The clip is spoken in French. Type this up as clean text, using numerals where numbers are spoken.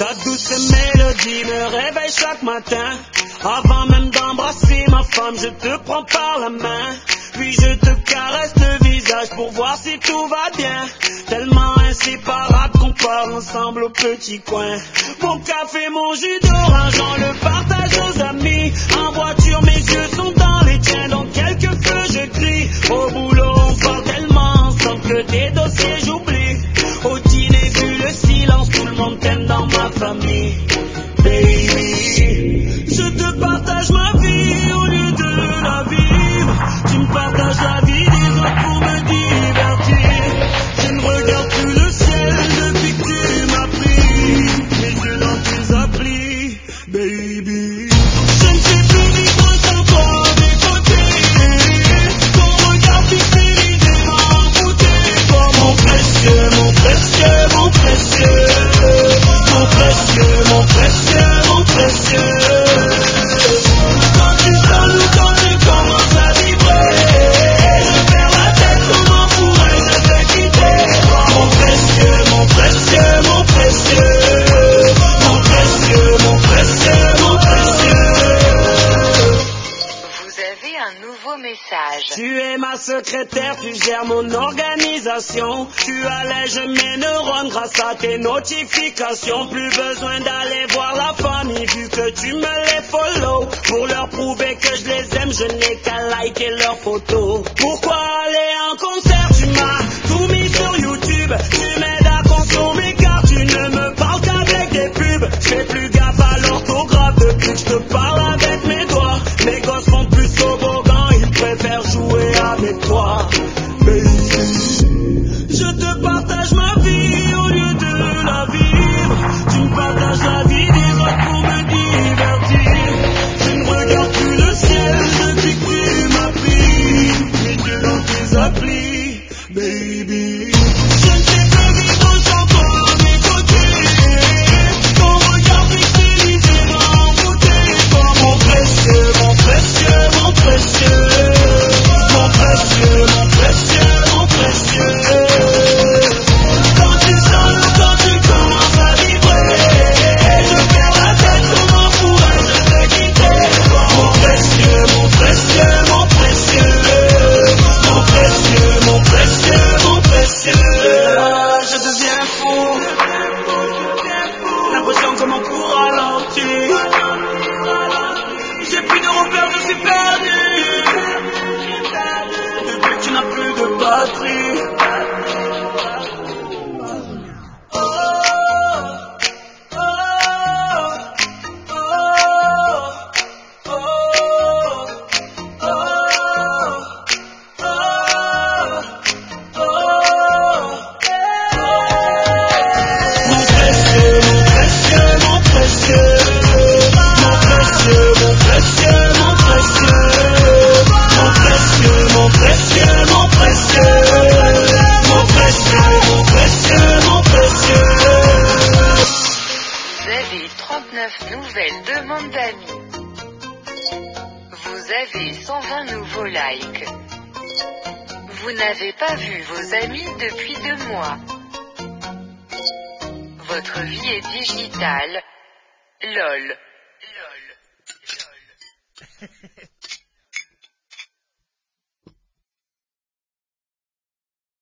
Ta douce mélodie me réveille chaque matin. Avant même d'embrasser ma femme, je te prends par la main. Puis je te caresse le visage pour voir si tout va bien. Tellement inséparable qu'on parle ensemble au petit coin. Mon café, mon jus d'orange, on le partage aux amis. En voiture, mes yeux sont dans les tiens. Dans quelques feux, je crie. Au boulot, on parle tellement ensemble que des dossiers j'oublie. Au dîner, vu le silence, tout le monde t'aime dans ma famille. Baby, je te partage ma vie au lieu de la vivre. Tu me partages la vie des autres pour me divertir. Je ne regarde plus le ciel depuis que tu m'as pris mes yeux dans tes applis, baby. Je ne sais plus vivre sans toi à mes côtés. Ton regard pixelisé m'a envoûté. Toi mon précieux, mon précieux, mon précieux. Mon précieux, mon précieux, mon précieux. Quand tu sonnes ou quand tu commences à vibrer, je perds la tête, comment pourrais-je te quitter? Mon précieux, mon précieux, mon précieux. Mon précieux, mon précieux, mon précieux. Vous avez un nouveau message. Tu es ma secrétaire, tu gères mon organisation. Tu allèges mes neurones grâce à tes notifications. Plus besoin d'aller voir la famille vu que tu me les follow. Pour leur prouver que je les aime, je n'ai qu'à liker leurs photos. Pourquoi aller en concert? Tu m'as tout mis sur YouTube. Tu m'aides à consommer car tu ne me parles qu'avec des pubs. Je fais plus gaffe à l'orthographe depuis que je te parle avec mes doigts. Mes gosses font plus toboggan, ils préfèrent jouer avec toi. Baby, je te partage ma vie au lieu de la vivre. Tu me partages la vie des autres pour me divertir. Je ne regarde plus le ciel depuis que tu m'as pris mes yeux dans tes applis, baby. Je ne sais plus vivre sans toi à mes côtés. Ton regard pixelisé m'a envoûté. Toi mon précieux, mon précieux, mon précieux. Mon précieux, mon précieux, mon précieux. Quand tu sonnes ou quand tu commences à vibrer, je perds la tête, comment pourrais-je te quitter? Mon précieux, mon précieux, mon précieux. Mon précieux, mon précieux, mon précieux. Je deviens fou. L'impression que mon cours ralentit. J'ai plus de repères, je suis perdu. Depuis que tu n'as plus de batterie. Oh, oh, oh, oh, mon précieux, mon précieux, mon précieux. Mon précieux, mon précieux, mon précieux. Mon précieux, mon précieux, mon précieux. Mon précieux, mon précieux, mon précieux. Vous avez 39 nouvelles demandes d'amis. Vous avez 120 nouveaux likes. Vous n'avez pas vu vos amis depuis 2 mois. Votre vie est digitale. LOL. LOL. LOL.